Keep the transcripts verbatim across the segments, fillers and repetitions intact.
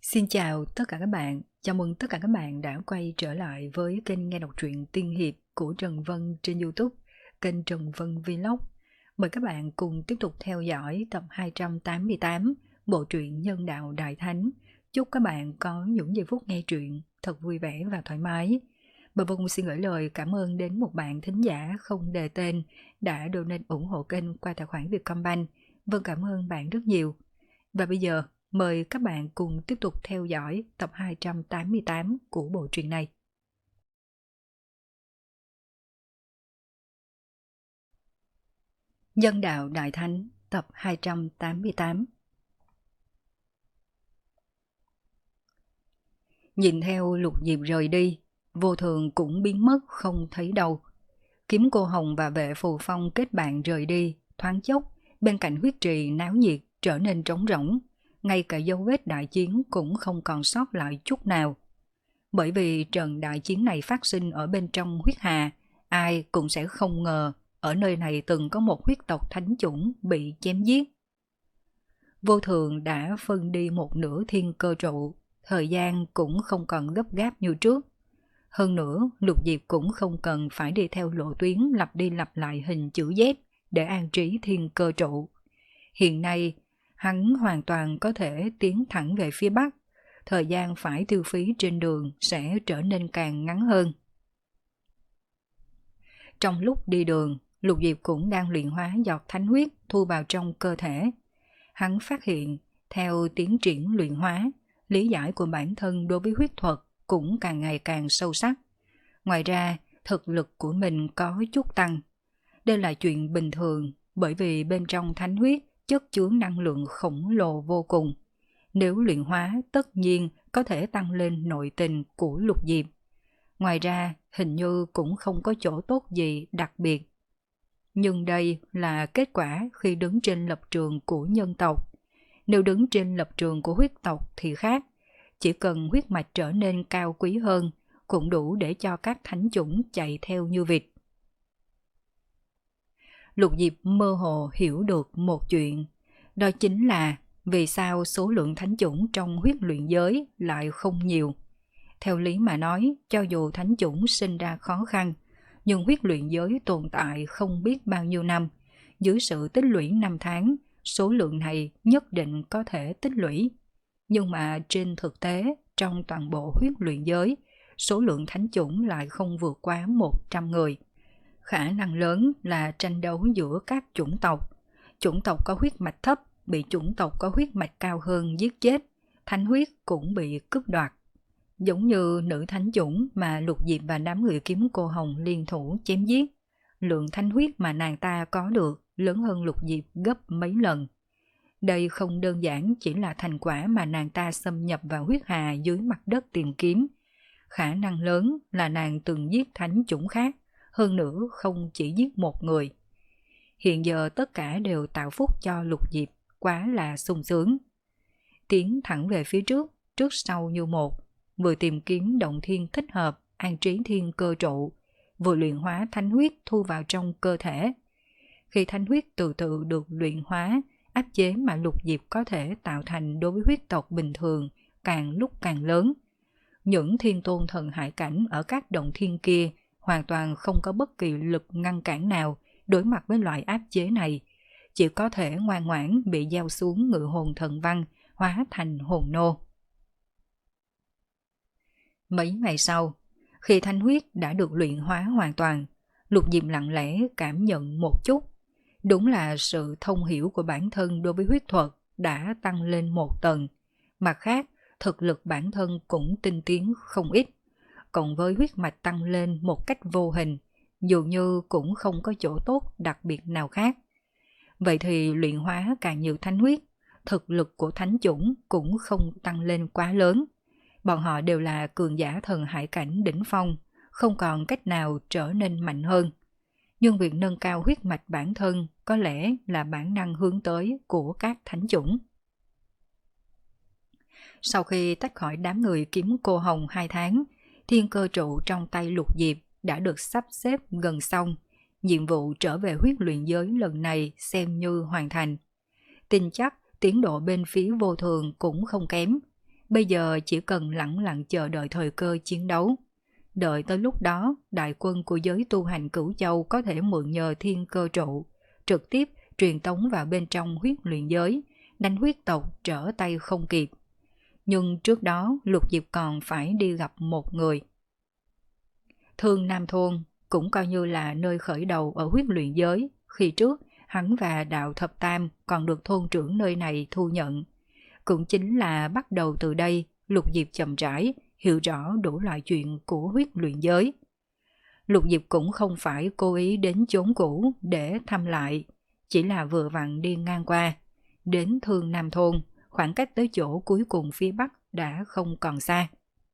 Xin chào tất cả các bạn, chào mừng tất cả các bạn đã quay trở lại với kênh nghe đọc truyện tiên hiệp của Trần Vân trên YouTube, kênh Trần Vân Vlog. Mời các bạn cùng tiếp tục theo dõi tập hai trăm tám mươi tám bộ truyện Nhân đạo Đại Thánh. Chúc các bạn có những giây phút nghe truyện thật vui vẻ và thoải mái. Bà Vân xin gửi lời cảm ơn đến một bạn thính giả không đề tên đã donate ủng hộ kênh qua tài khoản Vietcombank. Vân cảm ơn bạn rất nhiều. Và bây giờ, mời các bạn cùng tiếp tục theo dõi tập hai trăm tám mươi tám của bộ truyện này. Nhân đạo Đại Thánh tập hai trăm tám mươi tám. Nhìn theo Lục Diệp rời đi, Vô Thường cũng biến mất không thấy đâu. Kiếm Cô Hồng và Vệ Phù Phong kết bạn rời đi, thoáng chốc, bên cạnh huyết trì náo nhiệt trở nên trống rỗng. Ngay cả dấu vết đại chiến cũng không còn sót lại chút nào. Bởi vì trận đại chiến này phát sinh ở bên trong huyết hà, ai cũng sẽ không ngờ ở nơi này từng có một huyết tộc thánh chủng bị chém giết. Vô Thường đã phân đi một nửa thiên cơ trụ, thời gian cũng không còn gấp gáp như trước. Hơn nữa, Lục Diệp cũng không cần phải đi theo lộ tuyến lặp đi lặp lại hình chữ Z để an trí thiên cơ trụ. Hiện nay, hắn hoàn toàn có thể tiến thẳng về phía Bắc, thời gian phải tiêu phí trên đường sẽ trở nên càng ngắn hơn. Trong lúc đi đường, Lục Diệp cũng đang luyện hóa giọt thánh huyết thu vào trong cơ thể. Hắn phát hiện, theo tiến triển luyện hóa, lý giải của bản thân đối với huyết thuật cũng càng ngày càng sâu sắc. Ngoài ra, thực lực của mình có chút tăng. Đây là chuyện bình thường, bởi vì bên trong thánh huyết chất chứa năng lượng khổng lồ vô cùng. Nếu luyện hóa tất nhiên có thể tăng lên nội tình của Lục Diệp. Ngoài ra, hình như cũng không có chỗ tốt gì đặc biệt. Nhưng đây là kết quả khi đứng trên lập trường của nhân tộc. Nếu đứng trên lập trường của huyết tộc thì khác. Chỉ cần huyết mạch trở nên cao quý hơn, cũng đủ để cho các thánh chủng chạy theo như vịt. Lục Diệp mơ hồ hiểu được một chuyện. Đó chính là vì sao số lượng thánh chủng trong huyết luyện giới lại không nhiều. Theo lý mà nói, cho dù thánh chủng sinh ra khó khăn, nhưng huyết luyện giới tồn tại không biết bao nhiêu năm. Dưới sự tích lũy năm tháng, số lượng này nhất định có thể tích lũy. Nhưng mà trên thực tế, trong toàn bộ huyết luyện giới, số lượng thánh chủng lại không vượt quá một trăm người. Khả năng lớn là tranh đấu giữa các chủng tộc. Chủng tộc có huyết mạch thấp bị chủng tộc có huyết mạch cao hơn giết chết, thánh huyết cũng bị cướp đoạt. Giống như nữ thánh chủng mà Lục Diệp và đám người Kiếm Cô Hồng liên thủ chém giết. Lượng thánh huyết mà nàng ta có được lớn hơn Lục Diệp gấp mấy lần. Đây không đơn giản chỉ là thành quả mà nàng ta xâm nhập vào huyết hà dưới mặt đất tìm kiếm. Khả năng lớn là nàng từng giết thánh chủng khác, hơn nữa không chỉ giết một người. Hiện giờ tất cả đều tạo phúc cho Lục Diệp, quá là sung sướng. Tiến thẳng về phía trước, trước sau như một, vừa tìm kiếm động thiên thích hợp, an trí thiên cơ trụ, vừa luyện hóa thánh huyết thu vào trong cơ thể. Khi thánh huyết từ từ được luyện hóa, áp chế mà Lục Diệp có thể tạo thành đối với huyết tộc bình thường càng lúc càng lớn. Những thiên tôn thần hải cảnh ở các động thiên kia hoàn toàn không có bất kỳ lực ngăn cản nào đối mặt với loại áp chế này, chỉ có thể ngoan ngoãn bị gieo xuống ngự hồn thần văn, hóa thành hồn nô. Mấy ngày sau, khi thánh huyết đã được luyện hóa hoàn toàn, Lục Diệp lặng lẽ cảm nhận một chút. Đúng là sự thông hiểu của bản thân đối với huyết thuật đã tăng lên một tầng. Mặt khác, thực lực bản thân cũng tinh tiến không ít. Cộng với huyết mạch tăng lên một cách vô hình, dường như cũng không có chỗ tốt đặc biệt nào khác. Vậy thì luyện hóa càng nhiều thánh huyết, thực lực của thánh chủng cũng không tăng lên quá lớn. Bọn họ đều là cường giả thần hải cảnh đỉnh phong, không còn cách nào trở nên mạnh hơn. Nhưng việc nâng cao huyết mạch bản thân có lẽ là bản năng hướng tới của các thánh chủng. Sau khi tách khỏi đám người Kiếm Cô Hồng hai tháng, thiên cơ trụ trong tay Lục Diệp đã được sắp xếp gần xong. Nhiệm vụ trở về huyết luyện giới lần này xem như hoàn thành. Tin chắc tiến độ bên phía Vô Thường cũng không kém. Bây giờ chỉ cần lẳng lặng chờ đợi thời cơ chiến đấu. Đợi tới lúc đó, đại quân của giới tu hành Cửu Châu có thể mượn nhờ thiên cơ trụ, trực tiếp truyền tống vào bên trong huyết luyện giới, đánh huyết tộc trở tay không kịp. Nhưng trước đó Lục Diệp còn phải đi gặp một người. Thương Nam Thôn cũng coi như là nơi khởi đầu ở huyết luyện giới. Khi trước, hắn và Đạo Thập Tam còn được thôn trưởng nơi này thu nhận. Cũng chính là bắt đầu từ đây, Lục Diệp chậm rãi hiểu rõ đủ loại chuyện của huyết luyện giới. Lục Diệp cũng không phải cố ý đến chốn cũ để thăm lại, chỉ là vừa vặn đi ngang qua. Đến Thương Nam Thôn, khoảng cách tới chỗ cuối cùng phía bắc đã không còn xa.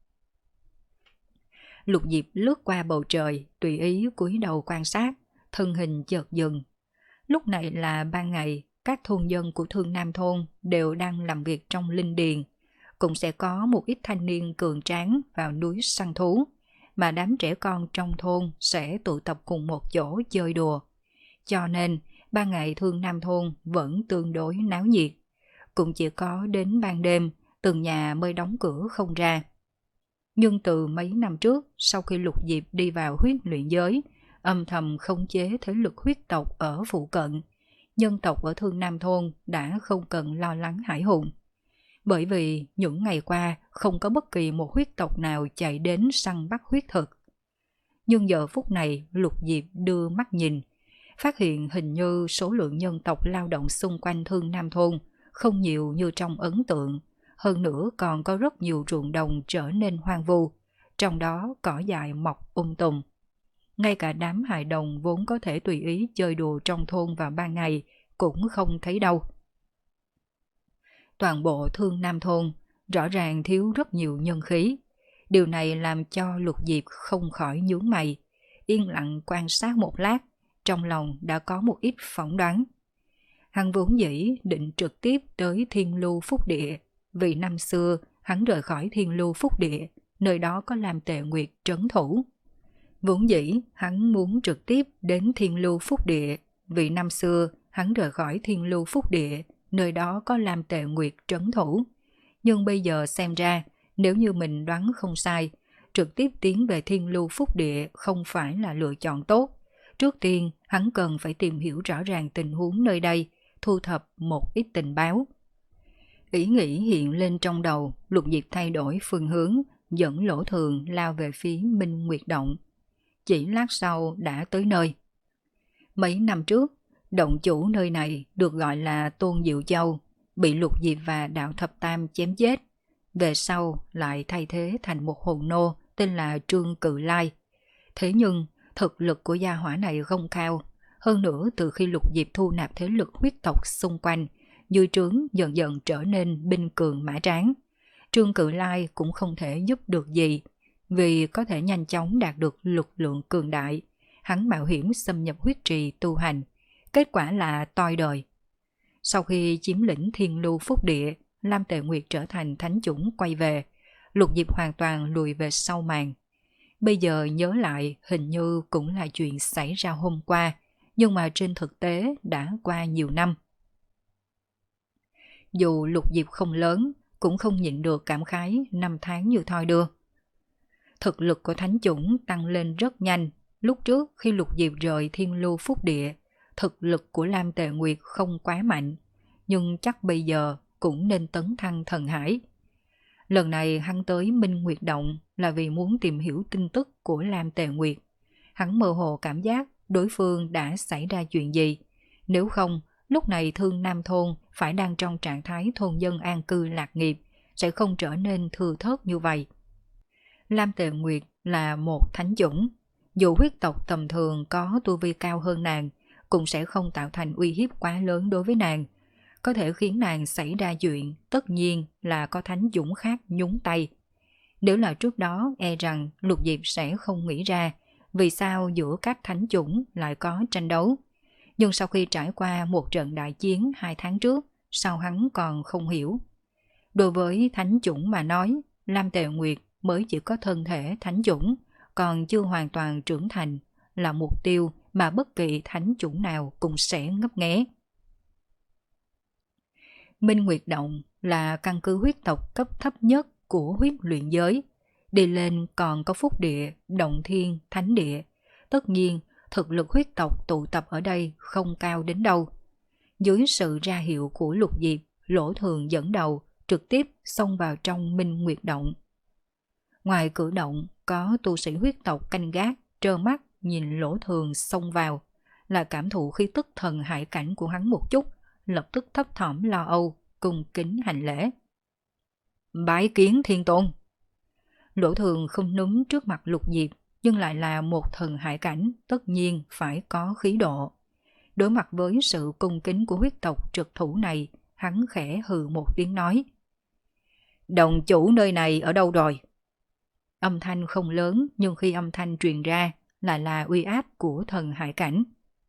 Lục Diệp lướt qua bầu trời, tùy ý cúi đầu quan sát, thân hình chợt dừng. Lúc này là ban ngày, các thôn dân của Thương Nam Thôn đều đang làm việc trong linh điền. Cũng sẽ có một ít thanh niên cường tráng vào núi săn thú, mà đám trẻ con trong thôn sẽ tụ tập cùng một chỗ chơi đùa. Cho nên, ban ngày Thương Nam Thôn vẫn tương đối náo nhiệt. Cũng chỉ có đến ban đêm, từng nhà mới đóng cửa không ra. Nhưng từ mấy năm trước, sau khi Lục Diệp đi vào huyết luyện giới, âm thầm khống chế thế lực huyết tộc ở phụ cận, nhân tộc ở Thương Nam Thôn đã không cần lo lắng hãi hùng. Bởi vì những ngày qua không có bất kỳ một huyết tộc nào chạy đến săn bắt huyết thực. Nhưng giờ phút này Lục Diệp đưa mắt nhìn, phát hiện hình như số lượng nhân tộc lao động xung quanh Thương Nam Thôn không nhiều như trong ấn tượng. Hơn nữa còn có rất nhiều ruộng đồng trở nên hoang vu, trong đó cỏ dại mọc um tùm. Ngay cả đám hài đồng vốn có thể tùy ý chơi đùa trong thôn vào ban ngày cũng không thấy đâu. Toàn bộ Thương Nam Thôn rõ ràng thiếu rất nhiều nhân khí. Điều này làm cho Lục Diệp không khỏi nhướng mày, yên lặng quan sát một lát, trong lòng đã có một ít phỏng đoán. Hắn vốn dĩ định trực tiếp tới Thiên Lưu Phúc Địa, vì năm xưa hắn rời khỏi Thiên Lưu Phúc Địa, nơi đó có Lam Tệ Nguyệt trấn thủ. Vốn dĩ hắn muốn trực tiếp đến Thiên Lưu Phúc Địa, vì năm xưa hắn rời khỏi Thiên Lưu Phúc Địa, nơi đó có Lam Tệ Nguyệt trấn thủ. Nhưng bây giờ xem ra, nếu như mình đoán không sai, trực tiếp tiến về Thiên Lưu Phúc Địa không phải là lựa chọn tốt. Trước tiên, hắn cần phải tìm hiểu rõ ràng tình huống nơi đây, thu thập một ít tình báo. Ý nghĩ hiện lên trong đầu, Lục Diệp thay đổi phương hướng, dẫn Lỗ Thường lao về phía Minh Nguyệt Động. Chỉ lát sau đã tới nơi. Mấy năm trước, động chủ nơi này được gọi là Tôn Diệu Châu, bị Lục Diệp và Đạo Thập Tam chém chết. Về sau lại thay thế thành một hồn nô tên là Trương Cự Lai. Thế nhưng, thực lực của gia hỏa này không cao. Hơn nữa từ khi Lục Diệp thu nạp thế lực huyết tộc xung quanh, dưới trướng dần dần trở nên binh cường mã tráng. Trương Cự Lai cũng không thể giúp được gì, vì có thể nhanh chóng đạt được lực lượng cường đại. Hắn mạo hiểm xâm nhập huyết trì tu hành, kết quả là toi đời. Sau khi chiếm lĩnh Thiên Lưu Phúc Địa, Lam Tệ Nguyệt trở thành thánh chủng quay về, Lục Diệp hoàn toàn lùi về sau màn. Bây giờ nhớ lại hình như cũng là chuyện xảy ra hôm qua, nhưng mà trên thực tế đã qua nhiều năm. Dù Lục Diệp không lớn, cũng không nhịn được cảm khái năm tháng như thoi đưa. Thực lực của thánh chủng tăng lên rất nhanh. Lúc trước khi Lục Diệp rời Thiên Lưu Phúc Địa, thực lực của Lam Tệ Nguyệt không quá mạnh, nhưng chắc bây giờ cũng nên tấn thăng thần hải. Lần này hắn tới Minh Nguyệt Động là vì muốn tìm hiểu tin tức của Lam Tệ Nguyệt. Hắn mơ hồ cảm giác đối phương đã xảy ra chuyện gì. Nếu không, lúc này Thương Nam Thôn phải đang trong trạng thái thôn dân an cư lạc nghiệp, sẽ không trở nên thừa thớt như vậy. Lam Tệ Nguyệt là một thánh chủng. Dù huyết tộc tầm thường có tu vi cao hơn nàng, cũng sẽ không tạo thành uy hiếp quá lớn đối với nàng. Có thể khiến nàng xảy ra chuyện, tất nhiên là có thánh dũng khác nhúng tay. Nếu là trước đó, e rằng Lục Diệp sẽ không nghĩ ra vì sao giữa các thánh chủng lại có tranh đấu. Nhưng sau khi trải qua một trận đại chiến hai tháng trước, sao hắn còn không hiểu. Đối với thánh chủng mà nói, Lam Tệ Nguyệt mới chỉ có thân thể thánh chủng, còn chưa hoàn toàn trưởng thành, là mục tiêu mà bất kỳ thánh chủng nào cũng sẽ ngấp nghé. Minh Nguyệt Động là căn cứ huyết tộc cấp thấp nhất của huyết luyện giới. Đi lên còn có phúc địa, động thiên, thánh địa. Tất nhiên, thực lực huyết tộc tụ tập ở đây không cao đến đâu. Dưới sự ra hiệu của Lục Diệp, Lỗ Thường dẫn đầu, trực tiếp xông vào trong Minh Nguyệt Động. Ngoài cửa động, có tu sĩ huyết tộc canh gác, trơ mắt nhìn Lỗ Thường xông vào, là cảm thụ khí tức thần hải cảnh của hắn một chút, lập tức thấp thỏm lo âu, cung kính hành lễ. Bái kiến Thiên Tôn. Lỗ Thường không núm trước mặt Lục Diệp, nhưng lại là một thần hải cảnh, tất nhiên phải có khí độ. Đối mặt với sự cung kính của huyết tộc trực thủ này, hắn khẽ hừ một tiếng nói. Đồng chủ nơi này ở đâu rồi? Âm thanh không lớn, nhưng khi âm thanh truyền ra lại là uy áp của thần hải cảnh.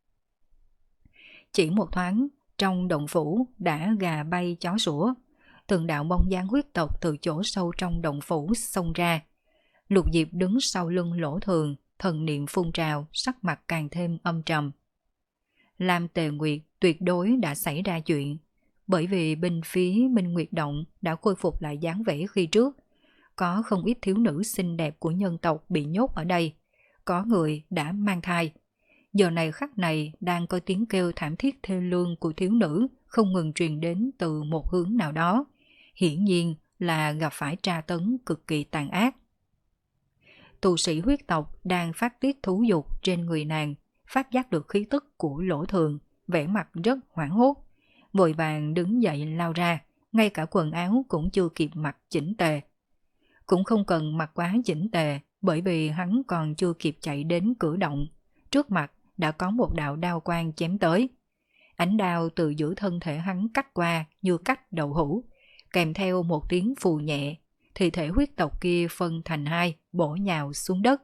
Chỉ một thoáng, trong động phủ đã gà bay chó sủa, từng đạo bóng dáng huyết tộc từ chỗ sâu trong động phủ xông ra. Lục Diệp đứng sau lưng Lỗ Thường, thần niệm phun trào, sắc mặt càng thêm âm trầm. Lam Tề Nguyệt tuyệt đối đã xảy ra chuyện, bởi vì bên phía Minh Nguyệt Động đã khôi phục lại dáng vẻ khi trước. Có không ít thiếu nữ xinh đẹp của nhân tộc bị nhốt ở đây, có người đã mang thai. Giờ này khắc này đang có tiếng kêu thảm thiết thê lương của thiếu nữ không ngừng truyền đến từ một hướng nào đó, hiển nhiên là gặp phải tra tấn cực kỳ tàn ác. Tu sĩ huyết tộc đang phát tiết thú dục trên người nàng, phát giác được khí tức của Lỗ Thường, vẻ mặt rất hoảng hốt, vội vàng đứng dậy lao ra, ngay cả quần áo cũng chưa kịp mặc chỉnh tề. Cũng không cần mặc quá chỉnh tề, bởi vì hắn còn chưa kịp chạy đến cửa động, trước mặt đã có một đạo đao quang chém tới. Ánh đao từ giữa thân thể hắn cắt qua như cắt đậu hũ, kèm theo một tiếng phù nhẹ, thì thể huyết tộc kia phân thành hai, bổ nhào xuống đất.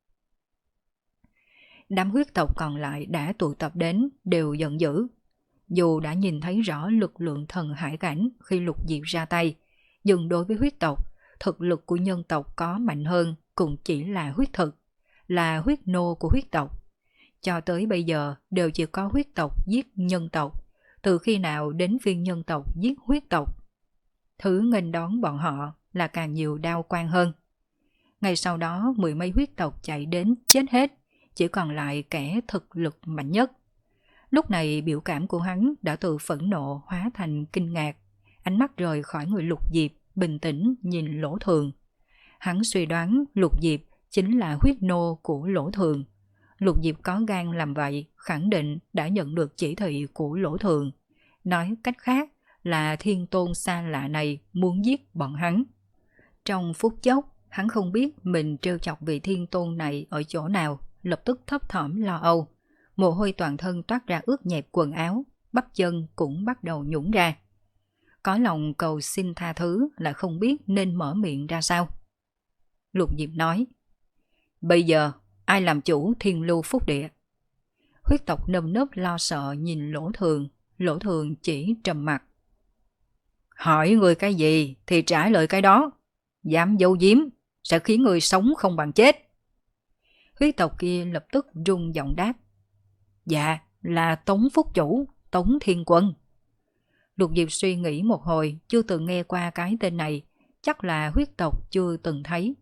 Đám huyết tộc còn lại đã tụ tập đến, đều giận dữ. Dù đã nhìn thấy rõ lực lượng thần hải cảnh khi Lục Diệp ra tay, nhưng đối với huyết tộc, thực lực của nhân tộc có mạnh hơn cũng chỉ là huyết thực, là huyết nô của huyết tộc. Cho tới bây giờ đều chỉ có huyết tộc giết nhân tộc, từ khi nào đến phiên nhân tộc giết huyết tộc. Thứ nghênh đón bọn họ là càng nhiều đao quang hơn. Ngay sau đó mười mấy huyết tộc chạy đến chết hết, chỉ còn lại kẻ thực lực mạnh nhất. Lúc này biểu cảm của hắn đã từ phẫn nộ hóa thành kinh ngạc, ánh mắt rời khỏi người Lục Diệp, bình tĩnh nhìn Lỗ Thường. Hắn suy đoán Lục Diệp chính là huyết nô của Lỗ Thường. Lục Diệp có gan làm vậy, khẳng định đã nhận được chỉ thị của Lỗ Thường. Nói cách khác là Thiên Tôn xa lạ này muốn giết bọn hắn. Trong phút chốc, hắn không biết mình trêu chọc vị Thiên Tôn này ở chỗ nào, lập tức thấp thỏm lo âu. Mồ hôi toàn thân toát ra ướt nhẹp quần áo, bắp chân cũng bắt đầu nhũn ra. Có lòng cầu xin tha thứ là không biết nên mở miệng ra sao. Lục Diệp nói, bây giờ ai làm chủ Thiên Lưu Phúc Địa? Huyết tộc nơm nớp lo sợ nhìn Lỗ Thường, Lỗ Thường chỉ trầm mặt. Hỏi người cái gì thì trả lời cái đó, dám giấu giếm sẽ khiến người sống không bằng chết. Huyết tộc kia lập tức rung giọng đáp, dạ là Tống Phúc Chủ, Tống Thiên Quân. Lục Diệp suy nghĩ một hồi, chưa từng nghe qua cái tên này, chắc là huyết tộc chưa từng thấy.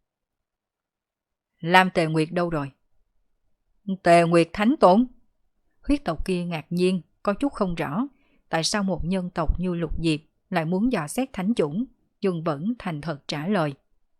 Lam Tề Nguyệt đâu rồi? Tề Nguyệt Thánh Tôn. Huyết tộc kia ngạc nhiên, có chút không rõ, tại sao một nhân tộc như Lục Diệp lại muốn dò xét thánh chủng, nhưng vẫn thành thật trả lời.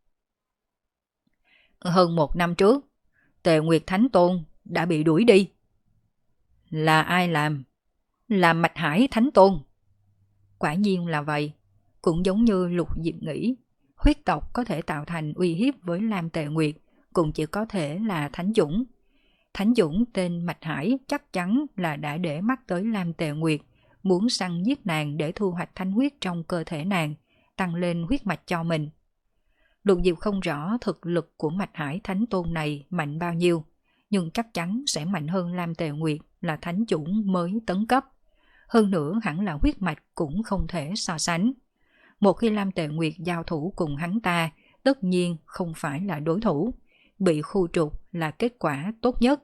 Hơn một năm trước, Tề Nguyệt Thánh Tôn đã bị đuổi đi. Là ai làm? Là Mạch Hải Thánh Tôn. Quả nhiên là vậy, cũng giống như Lục Diệp nghĩ, huyết tộc có thể tạo thành uy hiếp với Lam Tề Nguyệt, cũng chỉ có thể là thánh chủng. Thánh chủng tên Mạch Hải chắc chắn là đã để mắt tới Lam Tề Nguyệt, muốn săn giết nàng để thu hoạch thánh huyết trong cơ thể nàng, tăng lên huyết mạch cho mình. Lục Diệp không rõ thực lực của Mạch Hải Thánh Tôn này mạnh bao nhiêu, nhưng chắc chắn sẽ mạnh hơn Lam Tề Nguyệt là thánh chủng mới tấn cấp. Hơn nữa hẳn là huyết mạch cũng không thể so sánh. Một khi Lam Tề Nguyệt giao thủ cùng hắn ta, tất nhiên không phải là đối thủ. Bị khu trục là kết quả tốt nhất.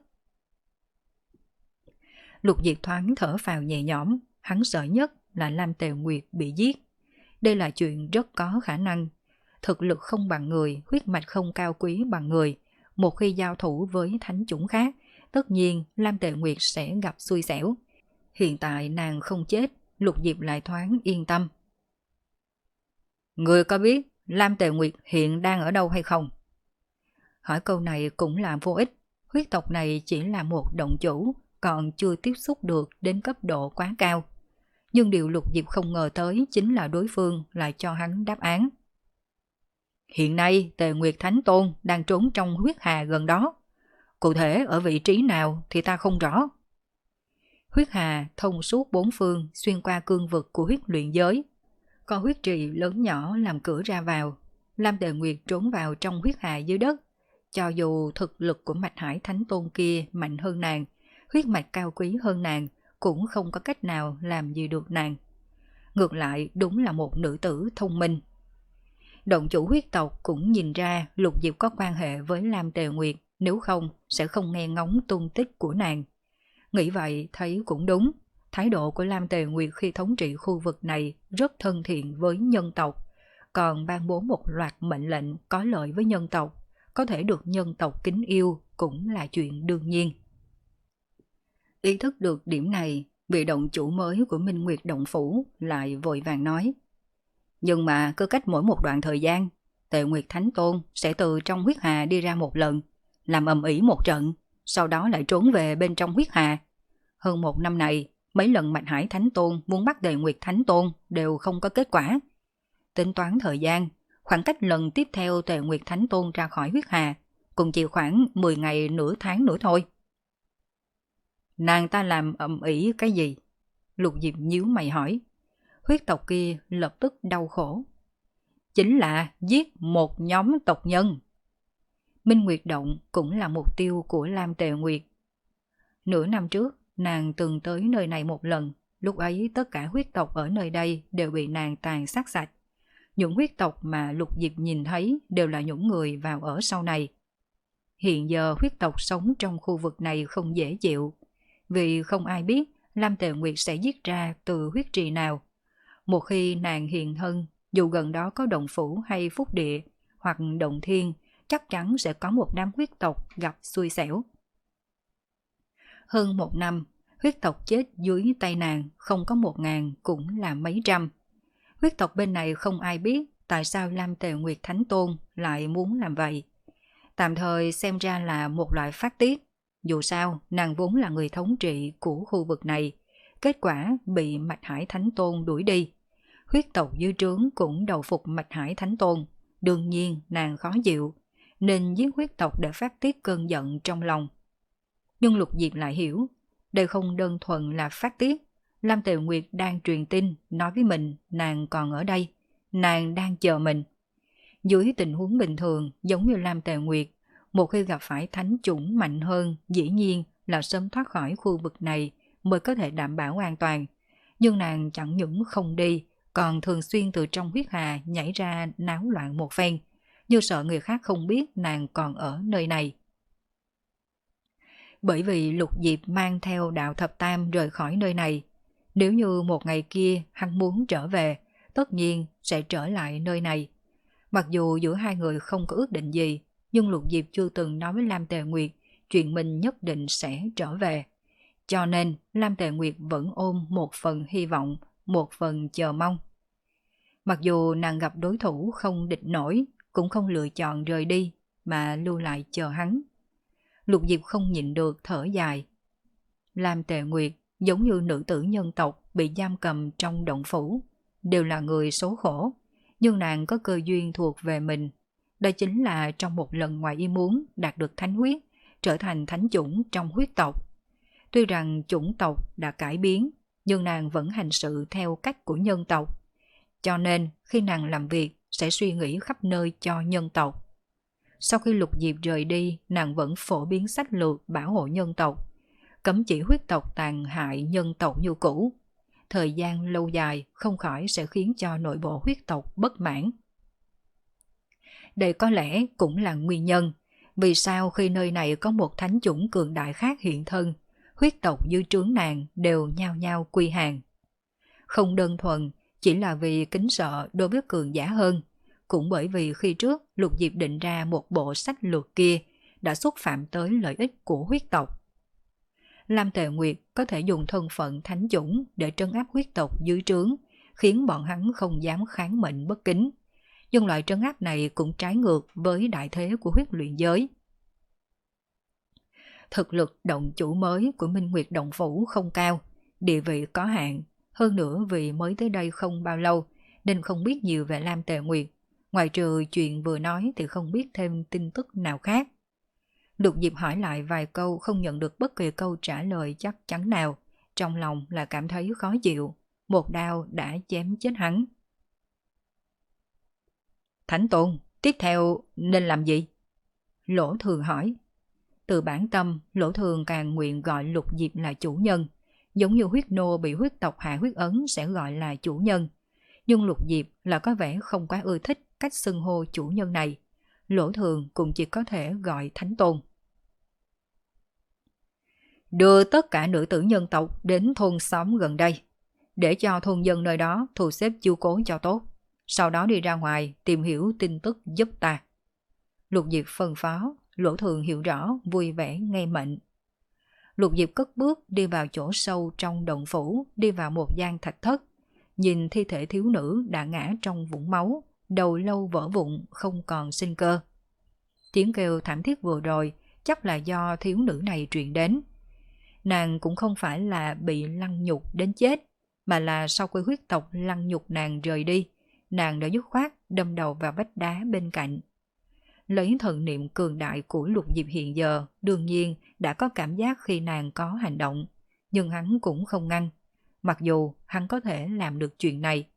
Lục Diệp thoáng thở phào nhẹ nhõm, hắn sợ nhất là Lam Tề Nguyệt bị giết. Đây là chuyện rất có khả năng. Thực lực không bằng người, huyết mạch không cao quý bằng người. Một khi giao thủ với thánh chủng khác, tất nhiên Lam Tề Nguyệt sẽ gặp xui xẻo. Hiện tại nàng không chết, Lục Diệp lại thoáng yên tâm. Người có biết Lam Tề Nguyệt hiện đang ở đâu hay không? Hỏi câu này cũng là vô ích. Huyết tộc này chỉ là một động chủ, còn chưa tiếp xúc được đến cấp độ quá cao. Nhưng điều Lục Diệp không ngờ tới chính là đối phương lại cho hắn đáp án. Hiện nay Tề Nguyệt Thánh Tôn đang trốn trong huyết hà gần đó. Cụ thể ở vị trí nào thì ta không rõ. Huyết hà thông suốt bốn phương xuyên qua cương vực của huyết luyện giới. Có huyết trì lớn nhỏ làm cửa ra vào. Lam Tề Nguyệt trốn vào trong huyết hà dưới đất. Cho dù thực lực của Mạch Hải Thánh Tôn kia mạnh hơn nàng, huyết mạch cao quý hơn nàng, cũng không có cách nào làm gì được nàng. Ngược lại đúng là một nữ tử thông minh. Động chủ huyết tộc cũng nhìn ra Lục Diệp có quan hệ với Lam Tề Nguyệt, nếu không sẽ không nghe ngóng tung tích của nàng. Nghĩ vậy thấy cũng đúng, thái độ của Lam Tề Nguyệt khi thống trị khu vực này rất thân thiện với nhân tộc, còn ban bố một loạt mệnh lệnh có lợi với nhân tộc, có thể được nhân tộc kính yêu cũng là chuyện đương nhiên. Ý thức được điểm này, vị động chủ mới của Minh Nguyệt Động Phủ lại vội vàng nói. Nhưng mà cứ cách mỗi một đoạn thời gian, Tề Nguyệt Thánh Tôn sẽ từ trong huyết hà đi ra một lần, làm ầm ĩ một trận, sau đó lại trốn về bên trong huyết hà. Hơn một năm này, mấy lần Mạch Hải Thánh Tôn muốn bắt Tề Nguyệt Thánh Tôn đều không có kết quả. Tính toán thời gian, khoảng cách lần tiếp theo Tề Nguyệt Thánh Tôn ra khỏi huyết hà cũng chỉ khoảng mười ngày nửa tháng nữa thôi. Nàng ta làm ầm ĩ cái gì? Lục Diệp nhíu mày hỏi. Huyết tộc kia lập tức đau khổ. Chính là giết một nhóm tộc nhân. Minh Nguyệt Động cũng là mục tiêu của Lam Tề Nguyệt. Nửa năm trước, nàng từng tới nơi này một lần. Lúc ấy tất cả huyết tộc ở nơi đây đều bị nàng tàn sát sạch. Những huyết tộc mà Lục Diệp nhìn thấy đều là những người vào ở sau này. Hiện giờ huyết tộc sống trong khu vực này không dễ chịu, vì không ai biết Lam Tề Nguyệt sẽ giết ra từ huyết trì nào. Một khi nàng hiện thân, dù gần đó có động phủ hay phúc địa hoặc động thiên, chắc chắn sẽ có một đám huyết tộc gặp xui xẻo. Hơn một năm, huyết tộc chết dưới tay nàng không có một ngàn cũng là mấy trăm. Huyết tộc bên này không ai biết tại sao Lam Tề Nguyệt Thánh Tôn lại muốn làm vậy. Tạm thời xem ra là một loại phát tiết. Dù sao, nàng vốn là người thống trị của khu vực này. Kết quả bị Mạch Hải Thánh Tôn đuổi đi. Huyết tộc dưới trướng cũng đầu phục Mạch Hải Thánh Tôn. Đương nhiên nàng khó chịu, nên giết huyết tộc để phát tiết cơn giận trong lòng. Nhưng Lục Diệp lại hiểu, đây không đơn thuần là phát tiết. Lam Tề Nguyệt đang truyền tin nói với mình nàng còn ở đây, nàng đang chờ mình. Dưới tình huống bình thường giống như Lam Tề Nguyệt, một khi gặp phải thánh chủng mạnh hơn, dĩ nhiên là sớm thoát khỏi khu vực này mới có thể đảm bảo an toàn. Nhưng nàng chẳng những không đi, còn thường xuyên từ trong huyết hà nhảy ra náo loạn một phen, như sợ người khác không biết nàng còn ở nơi này. Bởi vì Lục Diệp mang theo đạo thập tam rời khỏi nơi này, nếu như một ngày kia hắn muốn trở về, tất nhiên sẽ trở lại nơi này. Mặc dù giữa hai người không có ước định gì, nhưng Lục Diệp chưa từng nói với Lam Tề Nguyệt chuyện mình nhất định sẽ trở về. Cho nên Lam Tề Nguyệt vẫn ôm một phần hy vọng, một phần chờ mong. Mặc dù nàng gặp đối thủ không địch nổi, cũng không lựa chọn rời đi mà lưu lại chờ hắn. Lục Diệp không nhịn được thở dài. Lam Tề Nguyệt giống như nữ tử nhân tộc bị giam cầm trong động phủ, đều là người số khổ, nhưng nàng có cơ duyên thuộc về mình. Đây chính là trong một lần ngoài ý muốn đạt được thánh huyết, trở thành thánh chủng trong huyết tộc. Tuy rằng chủng tộc đã cải biến, nhưng nàng vẫn hành sự theo cách của nhân tộc. Cho nên khi nàng làm việc sẽ suy nghĩ khắp nơi cho nhân tộc. Sau khi Lục Diệp rời đi, nàng vẫn phổ biến sách lược bảo hộ nhân tộc, cấm chỉ huyết tộc tàn hại nhân tộc như cũ. Thời gian lâu dài không khỏi sẽ khiến cho nội bộ huyết tộc bất mãn. Đây có lẽ cũng là nguyên nhân vì sao khi nơi này có một thánh chủng cường đại khác hiện thân, huyết tộc dưới trướng nàng đều nhao nhao quy hàng. Không đơn thuần chỉ là vì kính sợ đối với cường giả hơn. Cũng bởi vì khi trước Lục Diệp định ra một bộ sách lược kia đã xúc phạm tới lợi ích của huyết tộc. Lam Tề Nguyệt có thể dùng thân phận thánh chủng để trấn áp huyết tộc dưới trướng, khiến bọn hắn không dám kháng mệnh bất kính. Nhưng loại trấn áp này cũng trái ngược với đại thế của huyết luyện giới. Thực lực động chủ mới của Minh Nguyệt Động Phủ không cao, địa vị có hạn, hơn nữa vì mới tới đây không bao lâu nên không biết nhiều về Lam Tề Nguyệt, ngoài trừ chuyện vừa nói thì không biết thêm tin tức nào khác. Lục Diệp hỏi lại vài câu không nhận được bất kỳ câu trả lời chắc chắn nào, trong lòng là cảm thấy khó chịu, một đao đã chém chết hắn. Thánh Tôn, tiếp theo nên làm gì? Lỗ Thường hỏi. Từ bản tâm, Lỗ Thường càng nguyện gọi Lục Diệp là chủ nhân, giống như huyết nô bị huyết tộc hạ huyết ấn sẽ gọi là chủ nhân. Nhưng Lục Diệp là có vẻ không quá ưa thích cách xưng hô chủ nhân này. Lỗ Thường cũng chỉ có thể gọi Thánh Tôn. Đưa tất cả nữ tử nhân tộc đến thôn xóm gần đây, để cho thôn dân nơi đó thu xếp chiếu cố cho tốt. Sau đó đi ra ngoài tìm hiểu tin tức giúp ta. Lục Diệp phân phó, Lỗ Thường hiểu rõ, vui vẻ nghe mệnh. Lục Diệp cất bước đi vào chỗ sâu trong động phủ, đi vào một gian thạch thất. Nhìn thi thể thiếu nữ đã ngã trong vũng máu, đầu lâu vỡ vụn, không còn sinh cơ. Tiếng kêu thảm thiết vừa rồi chắc là do thiếu nữ này truyền đến. Nàng cũng không phải là bị lăng nhục đến chết, mà là sau khi huyết tộc lăng nhục nàng rời đi, nàng đã dứt khoát đâm đầu vào vách đá bên cạnh. Lấy thần niệm cường đại của Lục Diệp hiện giờ, đương nhiên đã có cảm giác khi nàng có hành động, nhưng hắn cũng không ngăn, mặc dù hắn có thể làm được chuyện này.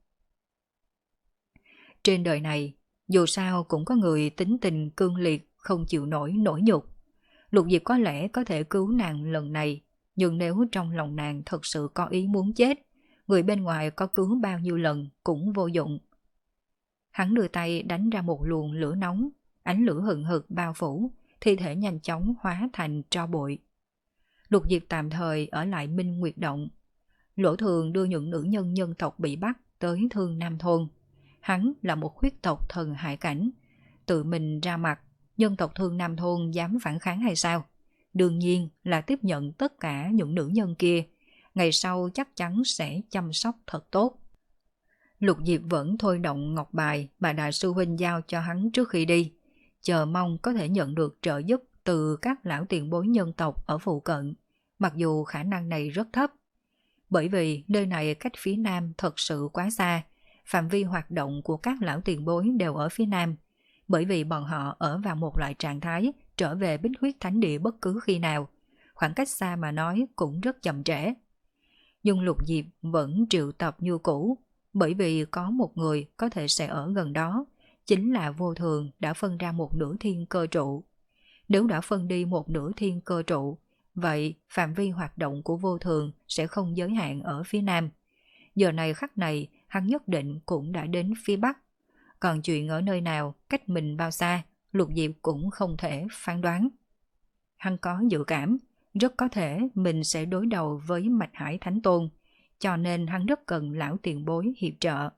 Trên đời này, dù sao cũng có người tính tình cương liệt, không chịu nổi nỗi nhục. Lục Diệp có lẽ có thể cứu nàng lần này, nhưng nếu trong lòng nàng thật sự có ý muốn chết, người bên ngoài có cứu bao nhiêu lần cũng vô dụng. Hắn đưa tay đánh ra một luồng lửa nóng, ánh lửa hừng hực bao phủ, thi thể nhanh chóng hóa thành tro bụi. Lục Diệp tạm thời ở lại Minh Nguyệt Động. Lỗ Thường đưa những nữ nhân nhân tộc bị bắt tới Thương Nam Thôn. Hắn là một huyết tộc thần hải cảnh, tự mình ra mặt, nhân tộc Thương Nam Thôn dám phản kháng hay sao? Đương nhiên là tiếp nhận tất cả những nữ nhân kia, ngày sau chắc chắn sẽ chăm sóc thật tốt. Lục Diệp vẫn thôi động ngọc bài mà đại sư huynh giao cho hắn trước khi đi, chờ mong có thể nhận được trợ giúp từ các lão tiền bối nhân tộc ở phụ cận, mặc dù khả năng này rất thấp. Bởi vì nơi này cách phía nam thật sự quá xa, phạm vi hoạt động của các lão tiền bối đều ở phía nam, bởi vì bọn họ ở vào một loại trạng thái trở về Bích Huyết Thánh Địa bất cứ khi nào, khoảng cách xa mà nói cũng rất chậm trễ. Nhưng Lục Diệp vẫn triệu tập như cũ, bởi vì có một người có thể sẽ ở gần đó, chính là Vô Thường đã phân ra một nửa thiên cơ trụ. Nếu đã phân đi một nửa thiên cơ trụ, vậy phạm vi hoạt động của Vô Thường sẽ không giới hạn ở phía nam. Giờ này khắc này, hắn nhất định cũng đã đến phía bắc. Còn chuyện ở nơi nào, cách mình bao xa, Lục Diệp cũng không thể phán đoán. Hắn có dự cảm, rất có thể mình sẽ đối đầu với Mạch Hải Thánh Tôn, cho nên hắn rất cần lão tiền bối hiệp trợ.